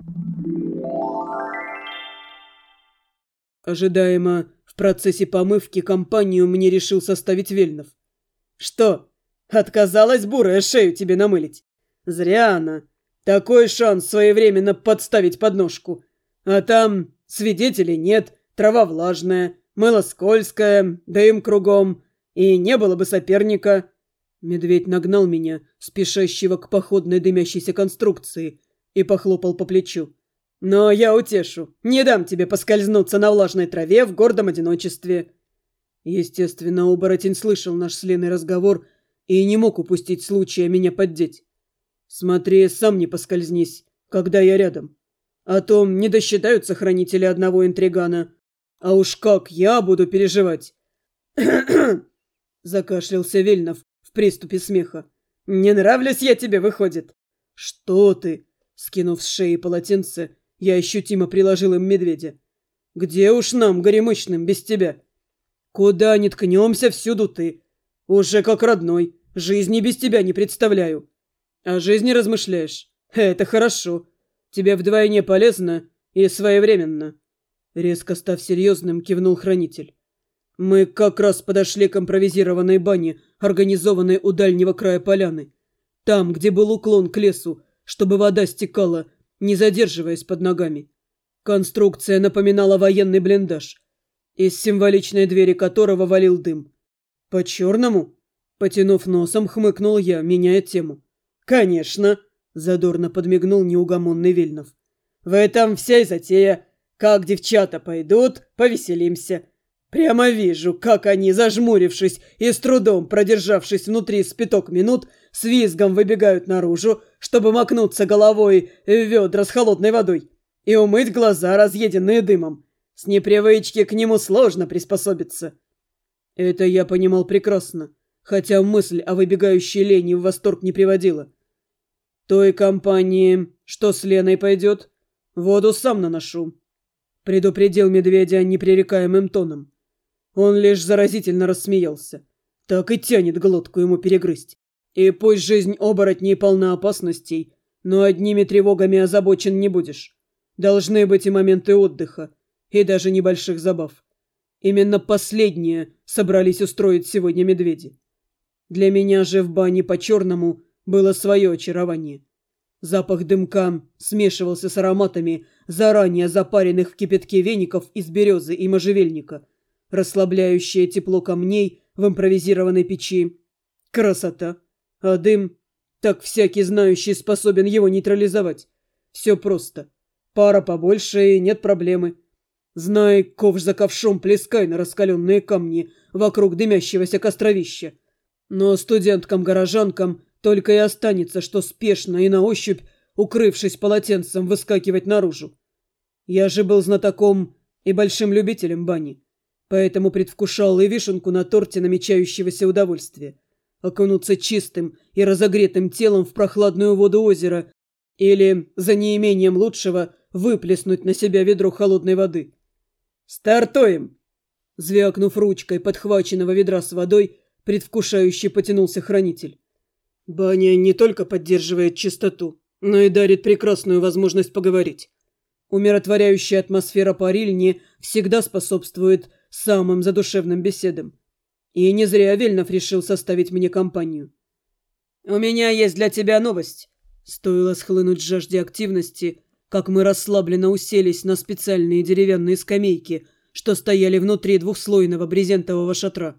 Ожидаемо, в процессе помывки компанию мне решил составить Вельнов. «Что, отказалась бурая шею тебе намылить? Зря она. Такой шанс своевременно подставить подножку. А там свидетелей нет, трава влажная, мыло скользкое, дым кругом, и не было бы соперника». Медведь нагнал меня, спешащего к походной дымящейся конструкции, и похлопал по плечу. «Но я утешу. Не дам тебе поскользнуться на влажной траве в гордом одиночестве». Естественно, оборотень слышал наш с Леной разговор и не мог упустить случая меня поддеть. «Смотри, сам не поскользнись, когда я рядом. А то не досчитаются хранители одного интригана. А уж как я буду переживать!» Закашлялся Вельнов в приступе смеха. «Не нравлюсь я тебе, выходит?» «Что ты?» Скинув с шеи полотенце, я ощутимо приложил им медведя. «Где уж нам, горемычным, без тебя? Куда ни ткнемся, всюду ты. Уже как родной, жизни без тебя не представляю. О жизни размышляешь? Это хорошо. Тебе вдвойне полезно и своевременно». Резко став серьезным, кивнул хранитель. «Мы как раз подошли к импровизированной бане, организованной у дальнего края поляны. Там, где был уклон к лесу, чтобы вода стекала, не задерживаясь под ногами. Конструкция напоминала военный блиндаж, из символичной двери которого валил дым. «По-черному?» Потянув носом, хмыкнул я, меняя тему. «Конечно!» – задорно подмигнул неугомонный Вильнов. «В этом вся и затея. Как девчата пойдут, повеселимся. Прямо вижу, как они, зажмурившись и с трудом продержавшись внутри с 5 минут, с визгом выбегают наружу, чтобы макнуться головой в ведра с холодной водой и умыть глаза, разъеденные дымом. С непривычки к нему сложно приспособиться». Это я понимал прекрасно, хотя мысль о выбегающей Лене в восторг не приводила. «Той компании, что с Леной пойдет, воду сам наношу», — предупредил медведя непререкаемым тоном. Он лишь заразительно рассмеялся. Так и тянет глотку ему перегрызть. И пусть жизнь оборотней полна опасностей, но одними тревогами озабочен не будешь. Должны быть и моменты отдыха, и даже небольших забав. Именно последние собрались устроить сегодня медведи. Для меня же в бане по-черному было свое очарование. Запах дымка смешивался с ароматами заранее запаренных в кипятке веников из березы и можжевельника, расслабляющее тепло камней в импровизированной печи. Красота! А дым? Так всякий знающий способен его нейтрализовать. Все просто. Пара побольше, и нет проблемы. Знай, ковш за ковшом плескай на раскаленные камни вокруг дымящегося костровища. Но студенткам-горожанкам только и останется, что спешно и на ощупь, укрывшись полотенцем, выскакивать наружу. Я же был знатоком и большим любителем бани, поэтому предвкушал и вишенку на торте намечающегося удовольствия. Окунуться чистым и разогретым телом в прохладную воду озера или, за неимением лучшего, выплеснуть на себя ведро холодной воды. «Стартуем!» Звякнув ручкой подхваченного ведра с водой, предвкушающе потянулся хранитель. Баня не только поддерживает чистоту, но и дарит прекрасную возможность поговорить. Умиротворяющая атмосфера парильни всегда способствует самым задушевным беседам. И не зря Вельнов решил составить мне компанию. «У меня есть для тебя новость». Стоило схлынуть жажде активности, как мы расслабленно уселись на специальные деревянные скамейки, что стояли внутри двухслойного брезентового шатра.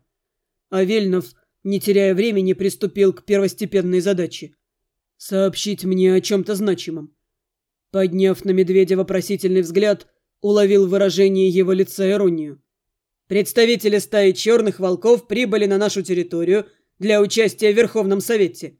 А Вельнов, не теряя времени, приступил к первостепенной задаче — сообщить мне о чем-то значимом. Подняв на медведя вопросительный взгляд, уловил в выражении его лица иронию. «Представители стаи черных волков прибыли на нашу территорию для участия в Верховном Совете.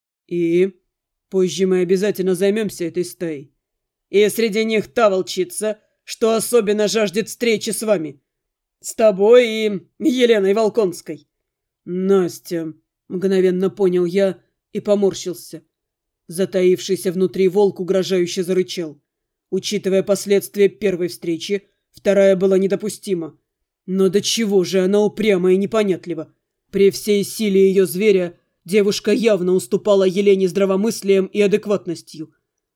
И позже мы обязательно займемся этой стаей. И среди них та волчица, что особенно жаждет встречи с вами. С тобой и Еленой Волконской». «Настя», — мгновенно понял я и поморщился. Затаившийся внутри волк угрожающе зарычал. Учитывая последствия первой встречи, вторая была недопустима. Но до чего же она упряма и непонятлива? При всей силе ее зверя девушка явно уступала Елене здравомыслием и адекватностью.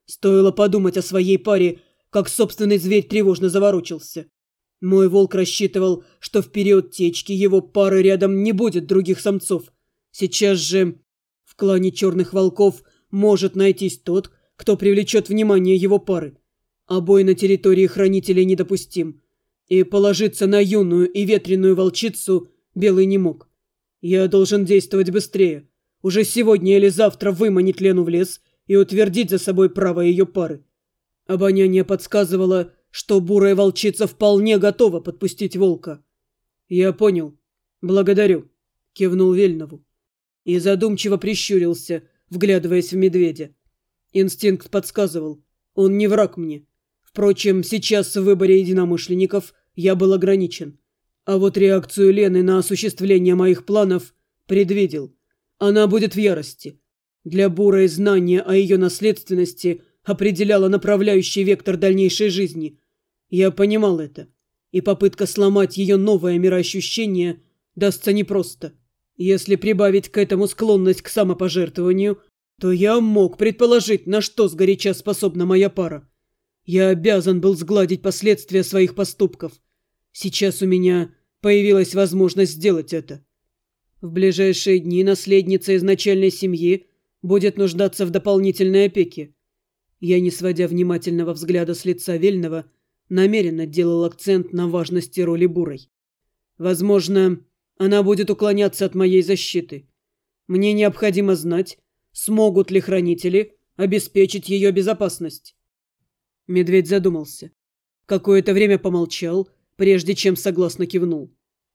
Стоило подумать о своей паре, как собственный зверь тревожно заворочился. Мой волк рассчитывал, что в период течки его пары рядом не будет других самцов. Сейчас же в клане черных волков может найтись тот, кто привлечет внимание его пары. А бой на территории хранителей недопустим. И положиться на юную и ветреную волчицу Белый не мог. Я должен действовать быстрее. Уже сегодня или завтра выманить Лену в лес и утвердить за собой право ее пары. Обоняние подсказывало, что бурая волчица вполне готова подпустить волка. «Я понял. Благодарю», — кивнул Вельнову. И задумчиво прищурился, вглядываясь в медведя. Инстинкт подсказывал. Он не враг мне. Впрочем, сейчас в выборе единомышленников я был ограничен. А вот реакцию Лены на осуществление моих планов предвидел. Она будет в ярости. Для бурой знание о ее наследственности определяло направляющий вектор дальнейшей жизни. Я понимал это. И попытка сломать ее новое мироощущение дастся непросто. Если прибавить к этому склонность к самопожертвованию, то я мог предположить, на что сгоряча способна моя пара. Я обязан был сгладить последствия своих поступков. Сейчас у меня появилась возможность сделать это. В ближайшие дни наследница изначальной семьи будет нуждаться в дополнительной опеке. Я, не сводя внимательного взгляда с лица Вельного, намеренно делал акцент на важности роли бурой. Возможно, она будет уклоняться от моей защиты. Мне необходимо знать, смогут ли хранители обеспечить ее безопасность. Медведь задумался. Какое-то время помолчал, прежде чем согласно кивнул.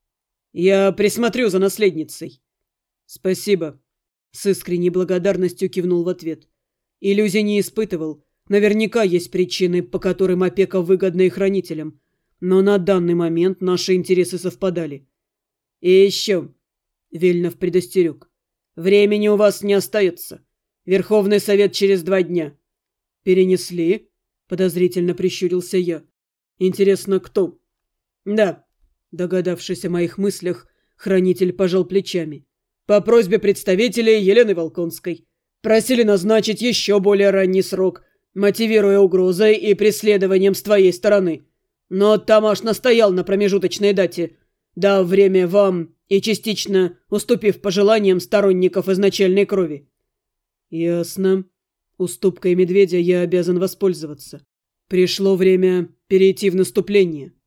«Я присмотрю за наследницей». «Спасибо», — с искренней благодарностью кивнул в ответ. Иллюзий не испытывал. Наверняка есть причины, по которым опека выгодна и хранителям. Но на данный момент наши интересы совпадали. «И еще», — Вельнов предостерег, — «времени у вас не остается. Верховный совет через 2 дня». «Перенесли?» — подозрительно прищурился я. «Интересно, кто?» «Да», — догадавшись о моих мыслях, хранитель пожал плечами. «По просьбе представителей Елены Волконской. Просили назначить еще более ранний срок, мотивируя угрозой и преследованием с твоей стороны. Но Тамаш настоял на промежуточной дате, дав время вам и частично уступив пожеланиям сторонников изначальной крови». «Ясно. Уступкой медведя я обязан воспользоваться. Пришло время перейти в наступление».